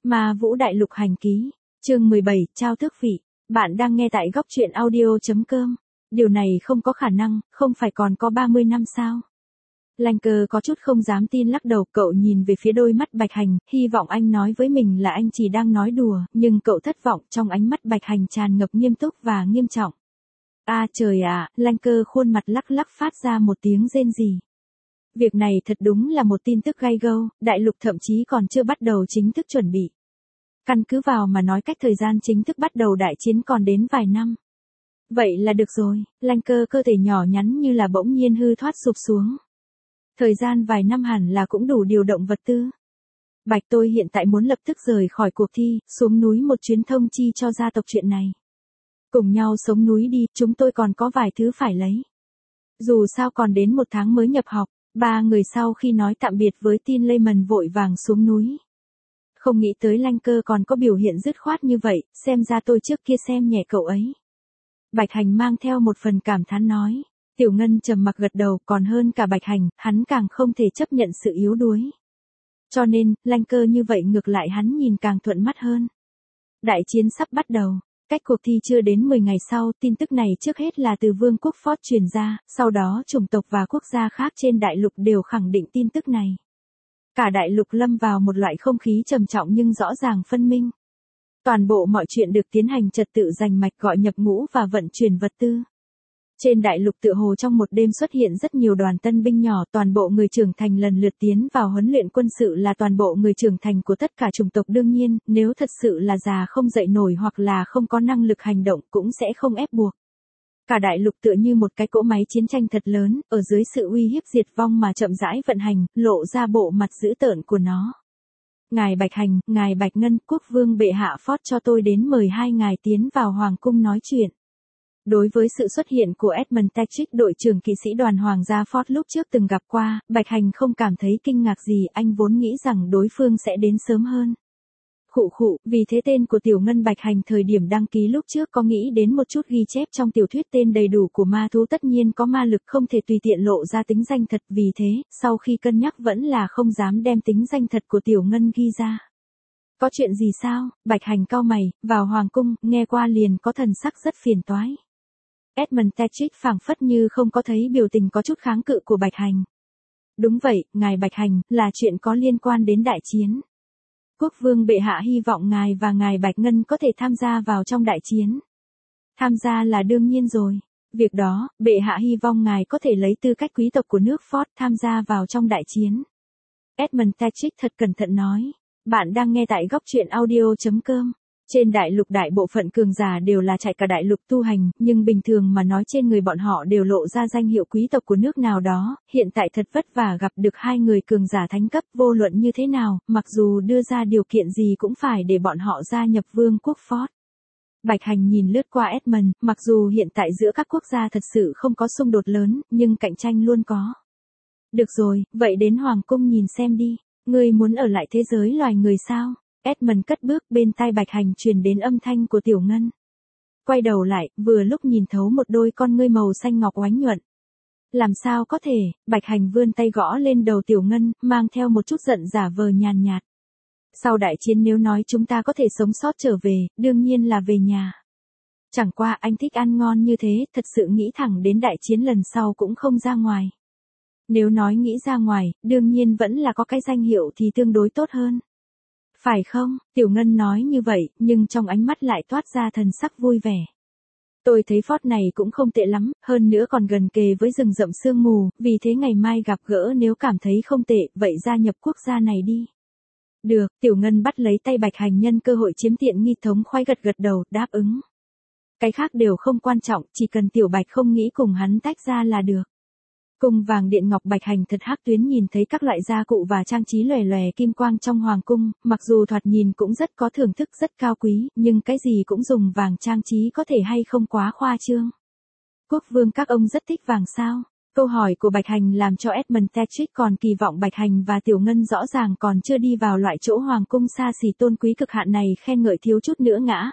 Ma Vũ Đại Lục Hành Ký, chương 17, trao tước vị. Bạn đang nghe tại góc truyện audio.com. Điều này không có khả năng, không phải còn có 30 năm sao? Lanker có chút không dám tin lắc đầu, cậu nhìn về phía đôi mắt Bạch Hành, hy vọng anh nói với mình là anh chỉ đang nói đùa, nhưng cậu thất vọng, trong ánh mắt Bạch Hành tràn ngập nghiêm túc và nghiêm trọng. À trời ạ, Lanker khuôn mặt lắc lắc phát ra một tiếng rên rỉ. Việc này thật đúng là một tin tức gay go, đại lục thậm chí còn chưa bắt đầu chính thức chuẩn bị. Căn cứ vào mà nói cách thời gian chính thức bắt đầu đại chiến còn đến vài năm. Vậy là được rồi, Lanker cơ thể nhỏ nhắn như là bỗng nhiên hư thoát sụp xuống. Thời gian vài năm hẳn là cũng đủ điều động vật tư. Bạch tôi hiện tại muốn lập tức rời khỏi cuộc thi, xuống núi một chuyến thông chi cho gia tộc chuyện này. Cùng nhau sống núi đi, chúng tôi còn có vài thứ phải lấy. Dù sao còn đến 1 tháng mới nhập học, 3 người sau khi nói tạm biệt với Tin Layman vội vàng xuống núi. Không nghĩ tới Lanker còn có biểu hiện dứt khoát như vậy, xem ra tôi trước kia xem nhẹ cậu ấy. Bạch Hành mang theo một phần cảm thán nói. Tiểu Ngân trầm mặc gật đầu, còn hơn cả Bạch Hành, hắn càng không thể chấp nhận sự yếu đuối. Cho nên, Lanker như vậy ngược lại hắn nhìn càng thuận mắt hơn. Đại chiến sắp bắt đầu. Cách cuộc thi chưa đến 10 ngày sau, tin tức này trước hết là từ Vương quốc Ford truyền ra, sau đó chủng tộc và quốc gia khác trên đại lục đều khẳng định tin tức này. Cả đại lục lâm vào một loại không khí trầm trọng nhưng rõ ràng phân minh. Toàn bộ mọi chuyện được tiến hành trật tự rành mạch, gọi nhập ngũ và vận chuyển vật tư. Trên đại lục tựa hồ trong một đêm xuất hiện rất nhiều đoàn tân binh nhỏ, toàn bộ người trưởng thành lần lượt tiến vào huấn luyện quân sự là toàn bộ người trưởng thành của tất cả chủng tộc, đương nhiên, nếu thật sự là già không dậy nổi hoặc là không có năng lực hành động cũng sẽ không ép buộc. Cả đại lục tựa như một cái cỗ máy chiến tranh thật lớn, ở dưới sự uy hiếp diệt vong mà chậm rãi vận hành, lộ ra bộ mặt dữ tợn của nó. Ngài Bạch Hành, ngài Bạch Ngân, quốc vương bệ hạ Ford cho tôi đến mời 2 ngài tiến vào hoàng cung nói chuyện. Đối với sự xuất hiện của Edmund Tetrick, đội trưởng kỵ sĩ đoàn Hoàng gia Ford lúc trước từng gặp qua, Bạch Hành không cảm thấy kinh ngạc gì, anh vốn nghĩ rằng đối phương sẽ đến sớm hơn. Khụ, vì thế tên của Tiểu Ngân Bạch Hành thời điểm đăng ký lúc trước có nghĩ đến một chút ghi chép trong tiểu thuyết tên đầy đủ của ma thú tất nhiên có ma lực không thể tùy tiện lộ ra tính danh thật, vì thế, sau khi cân nhắc vẫn là không dám đem tính danh thật của Tiểu Ngân ghi ra. Có chuyện gì sao? Bạch Hành cau mày, vào hoàng cung, nghe qua liền có thần sắc rất phiền toái. Edmund Tetrick phảng phất như không có thấy biểu tình có chút kháng cự của Bạch Hành. Đúng vậy, ngài Bạch Hành, là chuyện có liên quan đến đại chiến. Quốc vương bệ hạ hy vọng ngài và ngài Bạch Ngân có thể tham gia vào trong đại chiến. Tham gia là đương nhiên rồi. Việc đó, bệ hạ hy vọng ngài có thể lấy tư cách quý tộc của nước Ford tham gia vào trong đại chiến. Edmund Tetrick thật cẩn thận nói. Bạn đang nghe tại góc truyện audio.com. Trên đại lục đại bộ phận cường giả đều là chạy cả đại lục tu hành, nhưng bình thường mà nói trên người bọn họ đều lộ ra danh hiệu quý tộc của nước nào đó, hiện tại thật vất vả gặp được 2 người cường giả thánh cấp, vô luận như thế nào, mặc dù đưa ra điều kiện gì cũng phải để bọn họ gia nhập Vương quốc Ford. Bạch Hành nhìn lướt qua Edmund, mặc dù hiện tại giữa các quốc gia thật sự không có xung đột lớn, nhưng cạnh tranh luôn có. Được rồi, vậy đến Hoàng cung nhìn xem đi, ngươi muốn ở lại thế giới loài người sao? Edmund cất bước, bên tai Bạch Hành truyền đến âm thanh của Tiểu Ngân. Quay đầu lại, vừa lúc nhìn thấu một đôi con ngươi màu xanh ngọc oánh nhuận. Làm sao có thể? Bạch Hành vươn tay gõ lên đầu Tiểu Ngân, mang theo một chút giận giả vờ nhàn nhạt. Sau đại chiến nếu nói chúng ta có thể sống sót trở về, đương nhiên là về nhà. Chẳng qua anh thích ăn ngon như thế, thật sự nghĩ thẳng đến đại chiến lần sau cũng không ra ngoài. Nếu nói nghĩ ra ngoài, đương nhiên vẫn là có cái danh hiệu thì tương đối tốt hơn. Phải không? Tiểu Ngân nói như vậy, nhưng trong ánh mắt lại toát ra thần sắc vui vẻ. Tôi thấy Ford này cũng không tệ lắm, hơn nữa còn gần kề với rừng rậm sương mù, vì thế ngày mai gặp gỡ nếu cảm thấy không tệ, vậy gia nhập quốc gia này đi. Được, Tiểu Ngân bắt lấy tay Bạch Hành nhân cơ hội chiếm tiện nghi, thống khoái gật gật đầu, đáp ứng. Cái khác đều không quan trọng, chỉ cần Tiểu Bạch không nghĩ cùng hắn tách ra là được. Cung vàng điện ngọc Bạch Hành thật hắc tuyến nhìn thấy các loại gia cụ và trang trí lòe lòe kim quang trong hoàng cung, mặc dù thoạt nhìn cũng rất có thưởng thức, rất cao quý, nhưng cái gì cũng dùng vàng trang trí có thể hay không quá khoa trương. Quốc vương các ông rất thích vàng sao? Câu hỏi của Bạch Hành làm cho Edmund Tetrick còn kỳ vọng Bạch Hành và Tiểu Ngân rõ ràng còn chưa đi vào loại chỗ hoàng cung xa xỉ tôn quý cực hạn này khen ngợi thiếu chút nữa ngã.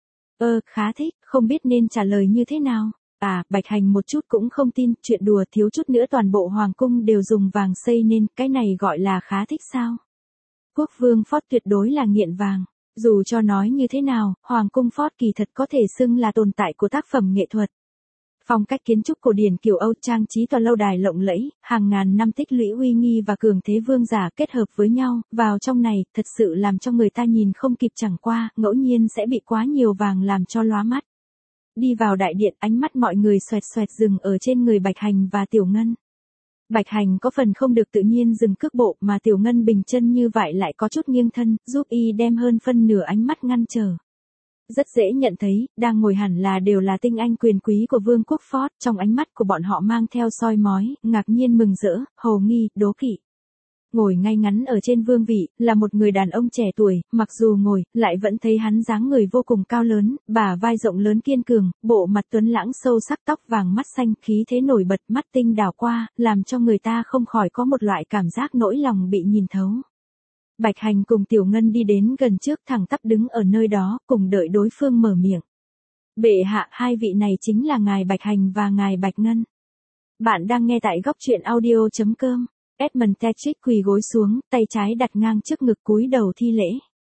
Khá thích, không biết nên trả lời như thế nào. Bạch Hành một chút cũng không tin, chuyện đùa, thiếu chút nữa toàn bộ hoàng cung đều dùng vàng xây nên, cái này gọi là khá thích sao? Quốc vương Ford tuyệt đối là nghiện vàng. Dù cho nói như thế nào, Hoàng cung Ford kỳ thật có thể xưng là tồn tại của tác phẩm nghệ thuật. Phong cách kiến trúc cổ điển kiểu Âu trang trí tòa lâu đài lộng lẫy, hàng ngàn năm tích lũy uy nghi và cường thế vương giả kết hợp với nhau, vào trong này, thật sự làm cho người ta nhìn không kịp, chẳng qua, ngẫu nhiên sẽ bị quá nhiều vàng làm cho lóa mắt. Đi vào đại điện, ánh mắt mọi người xoẹt xoẹt dừng ở trên người Bạch Hành và Tiểu Ngân. Bạch Hành có phần không được tự nhiên dừng cước bộ, mà Tiểu Ngân bình chân như vậy lại có chút nghiêng thân, giúp y đem hơn phân nửa ánh mắt ngăn trở. Rất dễ nhận thấy, đang ngồi hẳn là đều là tinh anh quyền quý của vương quốc Ford, trong ánh mắt của bọn họ mang theo soi mói, ngạc nhiên mừng rỡ, hồ nghi, đố kỵ. Ngồi ngay ngắn ở trên vương vị, là một người đàn ông trẻ tuổi, mặc dù ngồi, lại vẫn thấy hắn dáng người vô cùng cao lớn, bả vai rộng lớn kiên cường, bộ mặt tuấn lãng sâu sắc, tóc vàng mắt xanh, khí thế nổi bật, mắt tinh đảo qua, làm cho người ta không khỏi có một loại cảm giác nỗi lòng bị nhìn thấu. Bạch Hành cùng Tiểu Ngân đi đến gần trước, thẳng tắp đứng ở nơi đó, cùng đợi đối phương mở miệng. Bệ hạ, hai vị này chính là ngài Bạch Hành và ngài Bạch Ngân. Bạn đang nghe tại góc truyện audio.com. Edmund Tetrick quỳ gối xuống, tay trái đặt ngang trước ngực cúi đầu thi lễ.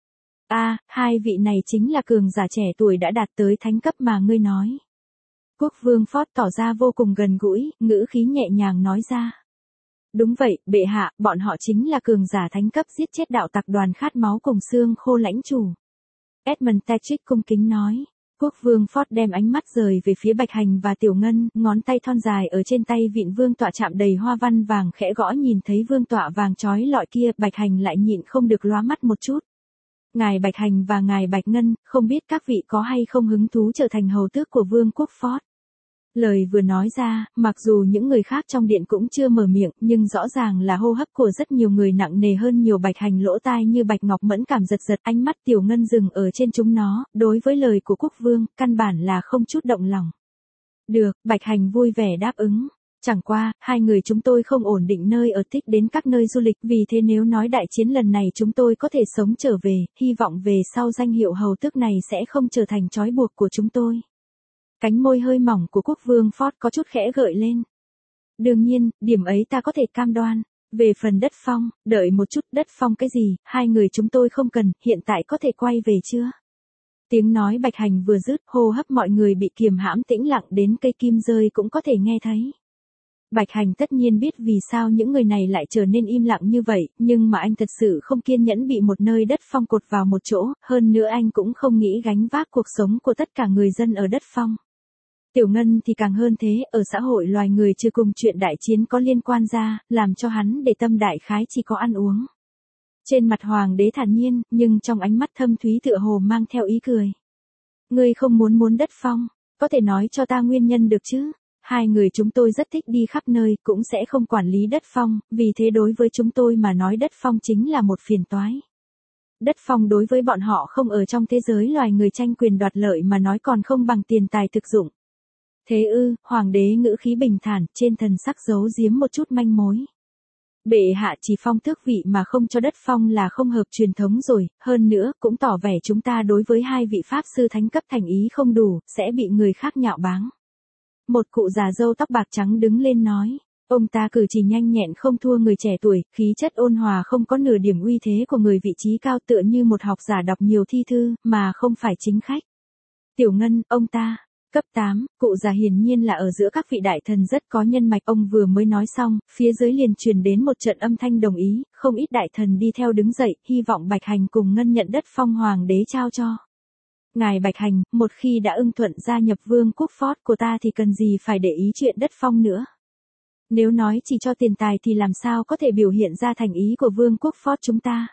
Hai vị này chính là cường giả trẻ tuổi đã đạt tới thánh cấp mà ngươi nói. Quốc vương Ford tỏ ra vô cùng gần gũi, ngữ khí nhẹ nhàng nói ra. Đúng vậy, bệ hạ, bọn họ chính là cường giả thánh cấp giết chết đạo tặc đoàn khát máu cùng xương khô lãnh chủ. Edmund Tetrick cung kính nói. Quốc vương Ford đem ánh mắt rời về phía Bạch Hành và Tiểu Ngân, ngón tay thon dài ở trên tay vịn vương tọa chạm đầy hoa văn vàng khẽ gõ, nhìn thấy vương tọa vàng chói lọi kia, Bạch Hành lại nhịn không được lóa mắt một chút. Ngài Bạch Hành và ngài Bạch Ngân, không biết các vị có hay không hứng thú trở thành hầu tước của vương quốc Ford. Lời vừa nói ra, mặc dù những người khác trong điện cũng chưa mở miệng, nhưng rõ ràng là hô hấp của rất nhiều người nặng nề hơn nhiều. Bạch Hành lỗ tai như bạch ngọc mẫn cảm giật giật, ánh mắt Tiểu Ngân dừng ở trên chúng nó, đối với lời của quốc vương, căn bản là không chút động lòng. Được, Bạch Hành vui vẻ đáp ứng. Chẳng qua, hai người chúng tôi không ổn định nơi ở, thích đến các nơi du lịch, vì thế nếu nói đại chiến lần này chúng tôi có thể sống trở về, hy vọng về sau danh hiệu hầu tước này sẽ không trở thành trói buộc của chúng tôi. Cánh môi hơi mỏng của quốc vương Ford có chút khẽ gợi lên. Đương nhiên, điểm ấy ta có thể cam đoan. Về phần đất phong, đợi một chút, đất phong cái gì, hai người chúng tôi không cần, hiện tại có thể quay về chưa? Tiếng nói Bạch Hành vừa dứt, hô hấp mọi người bị kiềm hãm, tĩnh lặng đến cây kim rơi cũng có thể nghe thấy. Bạch Hành tất nhiên biết vì sao những người này lại trở nên im lặng như vậy, nhưng mà anh thật sự không kiên nhẫn bị một nơi đất phong cột vào một chỗ, hơn nữa anh cũng không nghĩ gánh vác cuộc sống của tất cả người dân ở đất phong. Tiểu Ngân thì càng hơn thế, ở xã hội loài người chưa cùng chuyện đại chiến có liên quan ra, làm cho hắn để tâm đại khái chỉ có ăn uống. Trên mặt hoàng đế thản nhiên, nhưng trong ánh mắt thâm thúy tựa hồ mang theo ý cười. Ngươi không muốn đất phong, có thể nói cho ta nguyên nhân được chứ? Hai người chúng tôi rất thích đi khắp nơi, cũng sẽ không quản lý đất phong, vì thế đối với chúng tôi mà nói đất phong chính là một phiền toái. Đất phong đối với bọn họ không ở trong thế giới loài người tranh quyền đoạt lợi mà nói còn không bằng tiền tài thực dụng. Thế ư, hoàng đế ngữ khí bình thản, trên thần sắc giấu giếm một chút manh mối. Bệ hạ chỉ phong tước vị mà không cho đất phong là không hợp truyền thống rồi, hơn nữa, cũng tỏ vẻ chúng ta đối với hai vị pháp sư thánh cấp thành ý không đủ, sẽ bị người khác nhạo báng. Một cụ già râu tóc bạc trắng đứng lên nói, ông ta cử chỉ nhanh nhẹn không thua người trẻ tuổi, khí chất ôn hòa không có nửa điểm uy thế của người vị trí cao, tựa như một học giả đọc nhiều thi thư, mà không phải chính khách. Tiểu Ngân, ông ta. Cấp 8, cụ già hiển nhiên là ở giữa các vị đại thần rất có nhân mạch, ông vừa mới nói xong, phía dưới liền truyền đến một trận âm thanh đồng ý, không ít đại thần đi theo đứng dậy, hy vọng Bạch Hành cùng Ngân nhận đất phong hoàng đế trao cho. Ngài Bạch Hành, một khi đã ưng thuận gia nhập vương quốc Ford của ta thì cần gì phải để ý chuyện đất phong nữa. Nếu nói chỉ cho tiền tài thì làm sao có thể biểu hiện ra thành ý của vương quốc Ford chúng ta.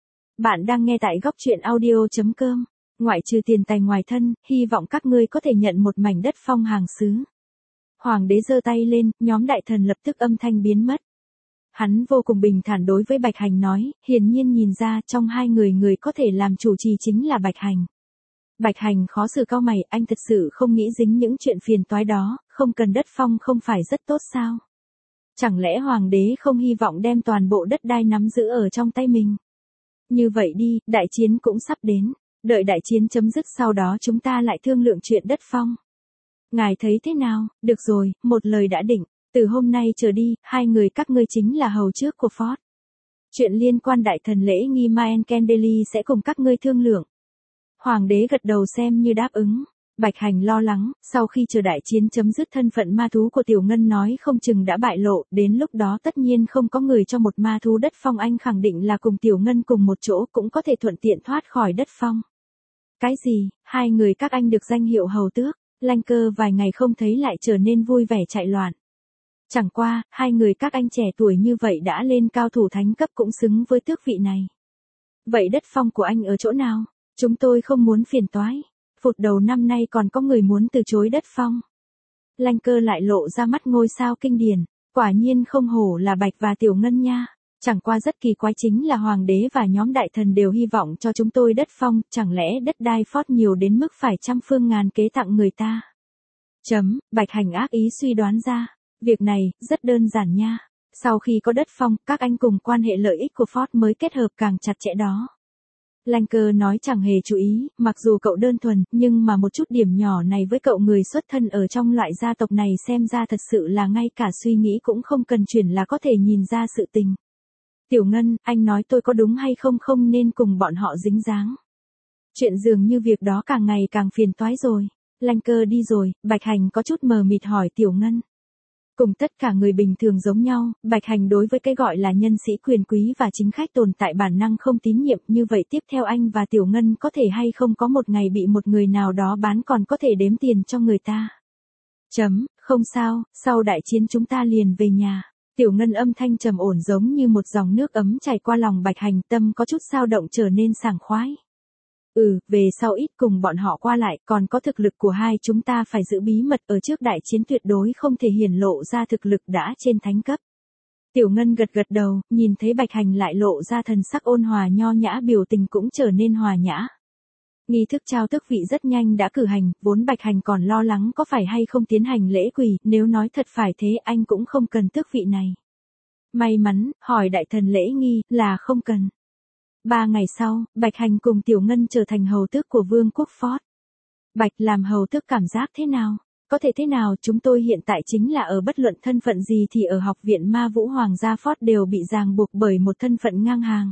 Bạn đang nghe tại góc truyện audio.com. Ngoại trừ tiền tài ngoài thân, hy vọng các ngươi có thể nhận một mảnh đất phong hàng xứ. Hoàng đế giơ tay lên, nhóm đại thần lập tức âm thanh biến mất. Hắn vô cùng bình thản đối với Bạch Hành nói, hiển nhiên nhìn ra trong hai người có thể làm chủ trì chính là Bạch Hành. Bạch Hành khó xử cau mày, anh thật sự không nghĩ dính những chuyện phiền toái đó, không cần đất phong không phải rất tốt sao? Chẳng lẽ hoàng đế không hy vọng đem toàn bộ đất đai nắm giữ ở trong tay mình? Như vậy đi, đại chiến cũng sắp đến. Đợi đại chiến chấm dứt sau đó chúng ta lại thương lượng chuyện đất phong. Ngài thấy thế nào? Được rồi, một lời đã định. Từ hôm nay trở đi, hai người các ngươi chính là hầu trước của Ford. Chuyện liên quan đại thần lễ nghi Maen Kendeli sẽ cùng các ngươi thương lượng. Hoàng đế gật đầu xem như đáp ứng. Bạch Hành lo lắng, sau khi chờ đại chiến chấm dứt thân phận ma thú của Tiểu Ngân nói không chừng đã bại lộ, đến lúc đó tất nhiên không có người cho một ma thú đất phong, anh khẳng định là cùng Tiểu Ngân cùng một chỗ cũng có thể thuận tiện thoát khỏi đất phong. Cái gì, hai người các anh được danh hiệu hầu tước, Lanh Cơ vài ngày không thấy lại trở nên vui vẻ chạy loạn. Chẳng qua, hai người các anh trẻ tuổi như vậy đã lên cao thủ thánh cấp cũng xứng với tước vị này. Vậy đất phong của anh ở chỗ nào? Chúng tôi không muốn phiền toái. Phụt đầu năm nay còn có người muốn từ chối đất phong. Lanh Cơ lại lộ ra mắt ngôi sao kinh điển, quả nhiên không hổ là Bạch và Tiểu Ngân nha. Chẳng qua rất kỳ quái chính là hoàng đế và nhóm đại thần đều hy vọng cho chúng tôi đất phong, chẳng lẽ đất đai phót nhiều đến mức phải trăm phương ngàn kế tặng người ta. Bạch Hành ác ý suy đoán ra, việc này rất đơn giản nha. Sau khi có đất phong, các anh cùng quan hệ lợi ích của Ford mới kết hợp càng chặt chẽ đó. Lanh Cơ nói chẳng hề chú ý, mặc dù cậu đơn thuần, nhưng mà một chút điểm nhỏ này với cậu người xuất thân ở trong loại gia tộc này xem ra thật sự là ngay cả suy nghĩ cũng không cần chuyển là có thể nhìn ra sự tình. Tiểu Ngân, anh nói tôi có đúng hay không, không nên cùng bọn họ dính dáng. Chuyện dường như việc đó càng ngày càng phiền toái rồi. Lanh Cơ đi rồi, Bạch Hành có chút mờ mịt hỏi Tiểu Ngân. Cùng tất cả người bình thường giống nhau, Bạch Hành đối với cái gọi là nhân sĩ quyền quý và chính khách tồn tại bản năng không tín nhiệm, như vậy tiếp theo anh và Tiểu Ngân có thể hay không có một ngày bị một người nào đó bán còn có thể đếm tiền cho người ta. Không sao, sau đại chiến chúng ta liền về nhà. Tiểu Ngân âm thanh trầm ổn giống như một dòng nước ấm chảy qua lòng Bạch Hành, tâm có chút dao động trở nên sảng khoái. Về sau ít cùng bọn họ qua lại, còn có thực lực của hai chúng ta phải giữ bí mật, ở trước đại chiến tuyệt đối không thể hiển lộ ra thực lực đã trên thánh cấp. Tiểu Ngân gật gật đầu, nhìn thấy Bạch Hành lại lộ ra thần sắc ôn hòa nho nhã, biểu tình cũng trở nên hòa nhã. Nghi thức trao tước vị rất nhanh đã cử hành, vốn Bạch Hành còn lo lắng có phải hay không tiến hành lễ quỳ, nếu nói thật phải thế anh cũng không cần tước vị này. May mắn, hỏi đại thần lễ nghi, là không cần. 3 ngày sau, Bạch Hành cùng Tiểu Ngân trở thành hầu tước của Vương quốc Ford. Bạch, làm hầu tước cảm giác thế nào? Có thể thế nào, chúng tôi hiện tại chính là ở bất luận thân phận gì thì ở học viện Ma Vũ Hoàng gia Ford đều bị ràng buộc bởi một thân phận ngang hàng.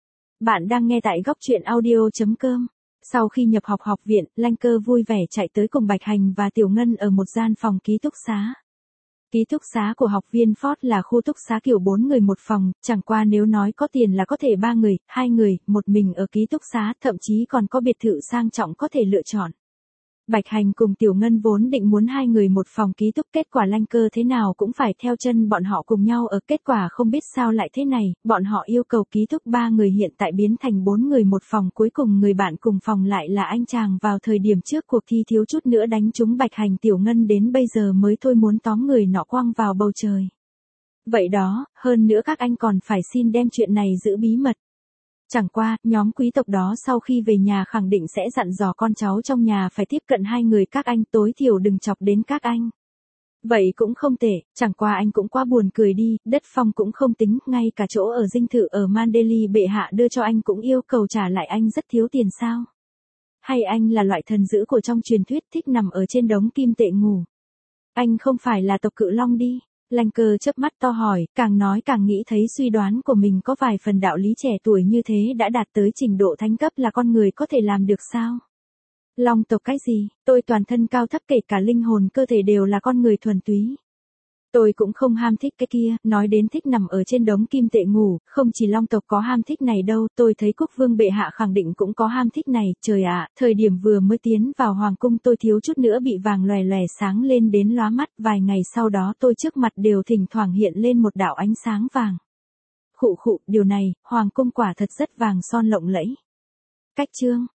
Bạn đang nghe tại góc truyện audio.com. Sau khi nhập học học viện, Lanh Cơ vui vẻ chạy tới cùng Bạch Hành và Tiểu Ngân ở một gian phòng ký túc xá. Ký túc xá của học viên Ford là khu túc xá kiểu 4 người một phòng, chẳng qua nếu nói có tiền là có thể 3 người, 2 người, một mình ở ký túc xá, thậm chí còn có biệt thự sang trọng có thể lựa chọn. Bạch Hành cùng Tiểu Ngân vốn định muốn 2 người một phòng ký túc, kết quả Lanh Cơ thế nào cũng phải theo chân bọn họ cùng nhau ở, kết quả không biết sao lại thế này, bọn họ yêu cầu ký túc 3 người hiện tại biến thành 4 người một phòng, cuối cùng người bạn cùng phòng lại là anh chàng vào thời điểm trước cuộc thi thiếu chút nữa đánh trúng Bạch Hành. Tiểu Ngân đến bây giờ mới thôi muốn tóm người nọ quăng vào bầu trời. Vậy đó, hơn nữa các anh còn phải xin đem chuyện này giữ bí mật. Chẳng qua, nhóm quý tộc đó sau khi về nhà khẳng định sẽ dặn dò con cháu trong nhà phải tiếp cận 2 người các anh, tối thiểu đừng chọc đến các anh. Vậy cũng không tệ, chẳng qua anh cũng quá buồn cười đi, đất phong cũng không tính, ngay cả chỗ ở dinh thự ở Mandeli bệ hạ đưa cho anh cũng yêu cầu trả lại, anh rất thiếu tiền sao? Hay anh là loại thần dữ của trong truyền thuyết thích nằm ở trên đống kim tệ ngủ? Anh không phải là tộc Cự Long đi? Lanh Cơ chớp mắt to hỏi, càng nói càng nghĩ thấy suy đoán của mình có vài phần đạo lý, trẻ tuổi như thế đã đạt tới trình độ thánh cấp là con người có thể làm được sao? Long tộc cái gì, tôi toàn thân cao thấp kể cả linh hồn cơ thể đều là con người thuần túy. Tôi cũng không ham thích cái kia, nói đến thích nằm ở trên đống kim tệ ngủ, không chỉ Long tộc có ham thích này đâu, tôi thấy Quốc vương bệ hạ khẳng định cũng có ham thích này, trời ạ, thời điểm vừa mới tiến vào hoàng cung tôi thiếu chút nữa bị vàng lòe lòe sáng lên đến lóa mắt, vài ngày sau đó tôi trước mặt đều thỉnh thoảng hiện lên một đạo ánh sáng vàng. Khụ, điều này, hoàng cung quả thật rất vàng son lộng lẫy. Cách chương